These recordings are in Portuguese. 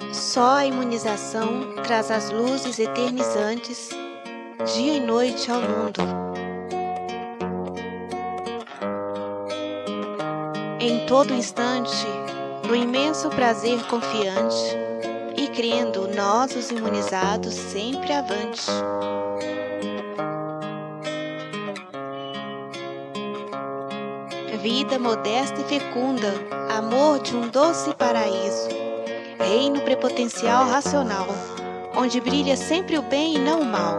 Só a imunização traz as luzes eternizantes, dia e noite ao mundo. Em todo instante, no imenso prazer confiante, e crendo nós os imunizados sempre avante. Vida modesta e fecunda, amor de um doce paraíso, reino prepotencial racional, onde brilha sempre o bem e não o mal.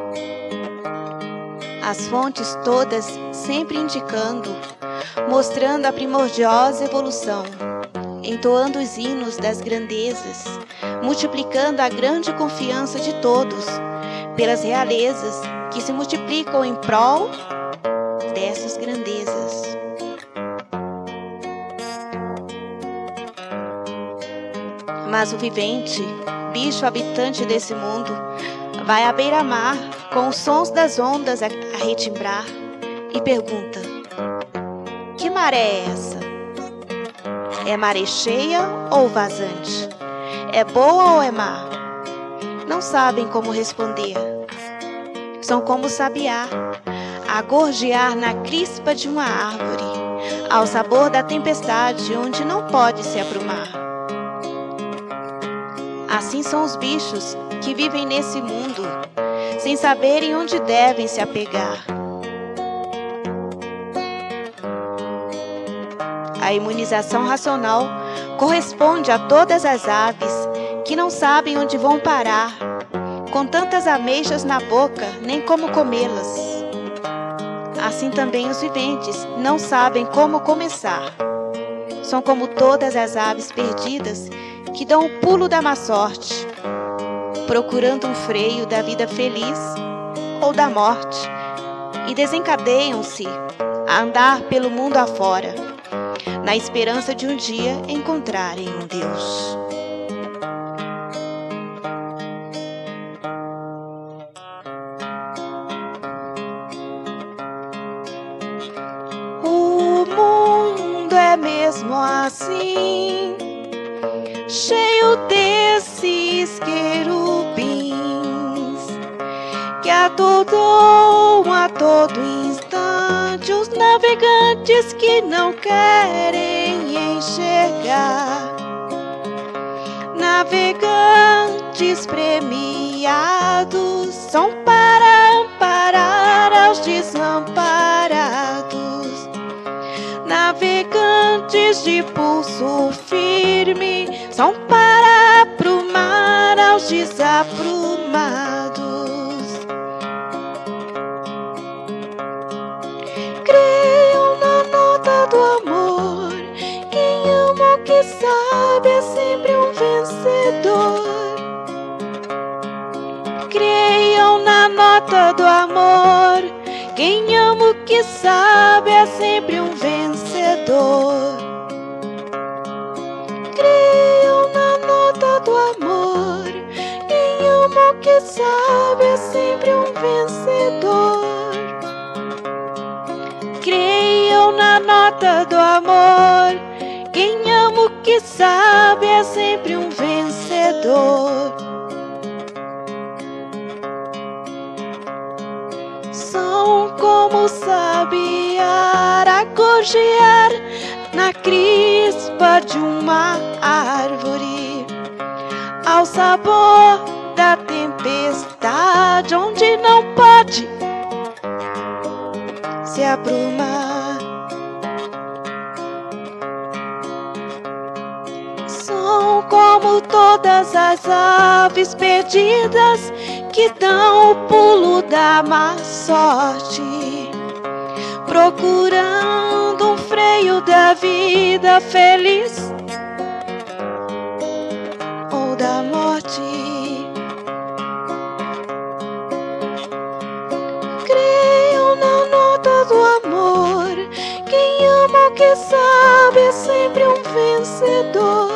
As fontes todas sempre indicando, mostrando a primordiosa evolução, entoando os hinos das grandezas, multiplicando a grande confiança de todos, pelas realezas que se multiplicam em prol dessas grandezas. Mas o vivente, bicho habitante desse mundo, vai à beira-mar com os sons das ondas a retimbrar e pergunta: que maré é essa? É maré cheia ou vazante? É boa ou é má? Não sabem como responder. São como o sabiá, a gorjear na crispa de uma árvore, ao sabor da tempestade onde não pode se aprumar. Assim são os bichos que vivem nesse mundo, sem saberem onde devem se apegar. A imunização racional corresponde a todas as aves que não sabem onde vão parar, com tantas ameixas na boca, nem como comê-las. Assim também os viventes não sabem como começar. São como todas as aves perdidas que dão o pulo da má sorte, procurando um freio da vida feliz ou da morte, e desencadeiam-se a andar pelo mundo afora, na esperança de um dia encontrarem um Deus. O mundo é mesmo assim, cheio desses querubins que atordam a todo instante os navegantes que não querem enxergar. Navegantes premiados são para amparar aos desamparados. Navegantes de pulso firme são para aprumar aos desaprumados. Creiam na nota do amor, quem ama o que sabe é sempre um vencedor. Creiam na nota do amor, quem ama o que sabe é sempre um vencedor. Creiam na nota do amor, quem ama o que sabe é sempre um vencedor. Creiam na nota do amor, quem ama o que sabe é sempre um vencedor. São como o sabiá a gorjear na crispa de uma árvore, ao sabor da tempestade onde não pode se aprumar. São como todas as aves perdidas que dão o pulo da má sorte, procurando um freio da vida feliz ou da morte. Creiam na nota do amor, quem ama o que sabe é sempre um vencedor.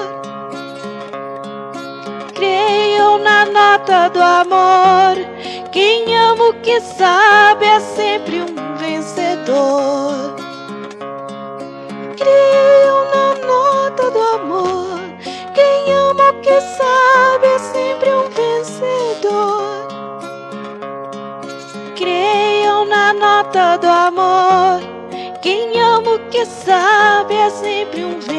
Creiam na nota do amor, quem ama o que sabe é sempre um vencedor. Creiam na nota do amor, quem ama o que sabe nota do amor. Quem ama o que sabe é sempre um